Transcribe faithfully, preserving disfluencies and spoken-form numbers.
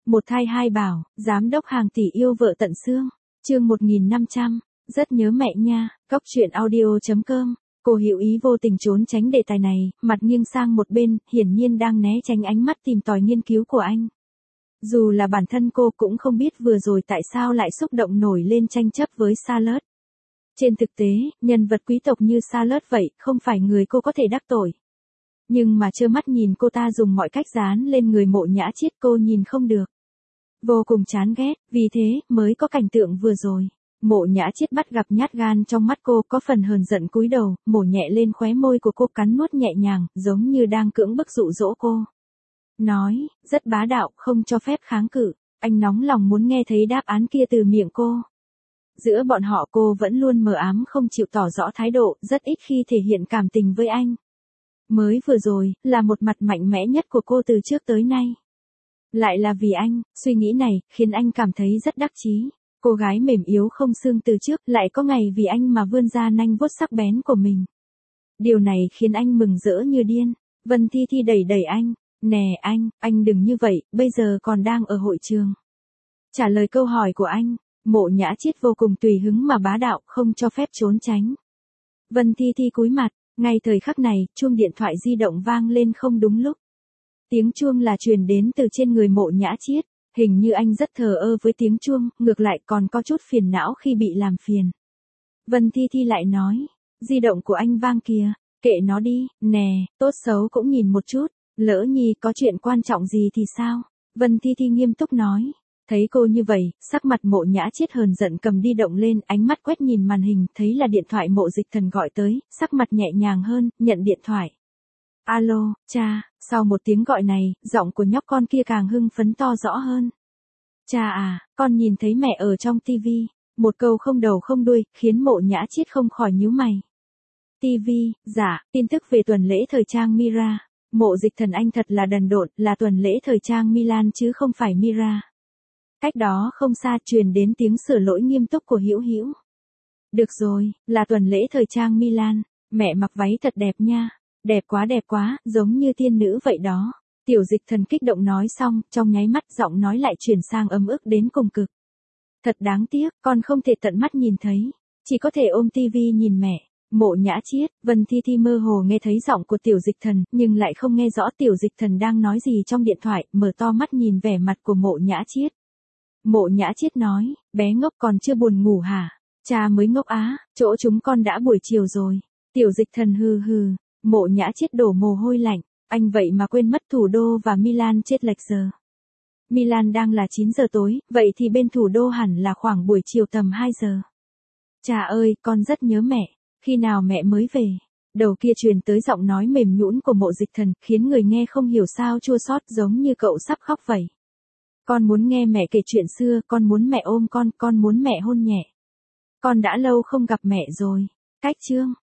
Một thai hai bảo, giám đốc hàng tỷ yêu vợ tận xương. Chương một nghìn năm trăm, rất nhớ mẹ nha. Góc truyện audio chấm com. Cô hiểu ý vô tình trốn tránh đề tài này, mặt nghiêng sang một bên, hiển nhiên đang né tránh ánh mắt tìm tòi nghiên cứu của anh. Dù là bản thân cô cũng không biết vừa rồi tại sao lại xúc động nổi lên tranh chấp với Charlotte. Trên thực tế, nhân vật quý tộc như Charlotte vậy, không phải người cô có thể đắc tội. Nhưng mà trơ mắt nhìn cô ta dùng mọi cách dán lên người Mộ Nhã Chiết, cô nhìn không được. Vô cùng chán ghét, vì thế, mới có cảnh tượng vừa rồi. Mộ Nhã Chiết bắt gặp nhát gan trong mắt cô, có phần hờn giận cúi đầu, mổ nhẹ lên khóe môi của cô, cắn nuốt nhẹ nhàng, giống như đang cưỡng bức dụ dỗ cô. Nói, rất bá đạo, không cho phép kháng cự. Anh nóng lòng muốn nghe thấy đáp án kia từ miệng cô. Giữa bọn họ cô vẫn luôn mờ ám không chịu tỏ rõ thái độ, rất ít khi thể hiện cảm tình với anh. Mới vừa rồi, là một mặt mạnh mẽ nhất của cô từ trước tới nay. Lại là vì anh, suy nghĩ này, khiến anh cảm thấy rất đắc chí. Cô gái mềm yếu không xương từ trước, lại có ngày vì anh mà vươn ra nanh vuốt sắc bén của mình. Điều này khiến anh mừng rỡ như điên. Vân Thi Thi đẩy đẩy anh. Nè anh, anh đừng như vậy, bây giờ còn đang ở hội trường. Trả lời câu hỏi của anh, Mộ Nhã Chiết vô cùng tùy hứng mà bá đạo, không cho phép trốn tránh. Vân Thi Thi cúi mặt, ngay thời khắc này, chuông điện thoại di động vang lên không đúng lúc. Tiếng chuông là truyền đến từ trên người Mộ Nhã Chiết, hình như anh rất thờ ơ với tiếng chuông, ngược lại còn có chút phiền não khi bị làm phiền. Vân Thi Thi lại nói, di động của anh vang kìa, kệ nó đi, nè, tốt xấu cũng nhìn một chút, lỡ nhi có chuyện quan trọng gì thì sao? Vân Thi Thi nghiêm túc nói. Thấy cô như vậy, sắc mặt Mộ Nhã Chiết hờn giận cầm di động lên, ánh mắt quét nhìn màn hình, thấy là điện thoại Mộ Dịch Thần gọi tới, sắc mặt nhẹ nhàng hơn, nhận điện thoại. Alo, cha, sau một tiếng gọi này, giọng của nhóc con kia càng hưng phấn to rõ hơn. Cha à, con nhìn thấy mẹ ở trong tivi. Một câu không đầu không đuôi, khiến Mộ Nhã Chiết không khỏi nhíu mày. Tivi, dạ, tin tức về tuần lễ thời trang Mira. Mộ Dịch Thần anh thật là đần độn, là tuần lễ thời trang Milan chứ không phải Mira. Cách đó không xa truyền đến tiếng sửa lỗi nghiêm túc của Hữu Hữu. Được rồi, là tuần lễ thời trang Milan, mẹ mặc váy thật đẹp nha, đẹp quá đẹp quá, giống như tiên nữ vậy đó. Tiểu Dịch Thần kích động nói xong, trong nháy mắt giọng nói lại chuyển sang ấm ức đến cùng cực. Thật đáng tiếc, con không thể tận mắt nhìn thấy, chỉ có thể ôm tivi nhìn mẹ. Mộ Nhã Chiết, Vân Thi Thi mơ hồ nghe thấy giọng của Tiểu Dịch Thần, nhưng lại không nghe rõ Tiểu Dịch Thần đang nói gì trong điện thoại, mở to mắt nhìn vẻ mặt của Mộ Nhã Chiết. Mộ Nhã Chiết nói, bé ngốc còn chưa buồn ngủ hả? Cha mới ngốc á, chỗ chúng con đã buổi chiều rồi. Tiểu Dịch Thần hừ hừ, Mộ Nhã Chiết đổ mồ hôi lạnh, anh vậy mà quên mất thủ đô và Milan chết lệch giờ. Milan đang là chín giờ tối, vậy thì bên thủ đô hẳn là khoảng buổi chiều tầm hai giờ. Cha ơi, con rất nhớ mẹ, khi nào mẹ mới về? Đầu kia truyền tới giọng nói mềm nhũn của Mộ Dịch Thần, khiến người nghe không hiểu sao chua xót, giống như cậu sắp khóc vậy. Con muốn nghe mẹ kể chuyện xưa, con muốn mẹ ôm con, con muốn mẹ hôn nhẹ. Con đã lâu không gặp mẹ rồi. Cách chương.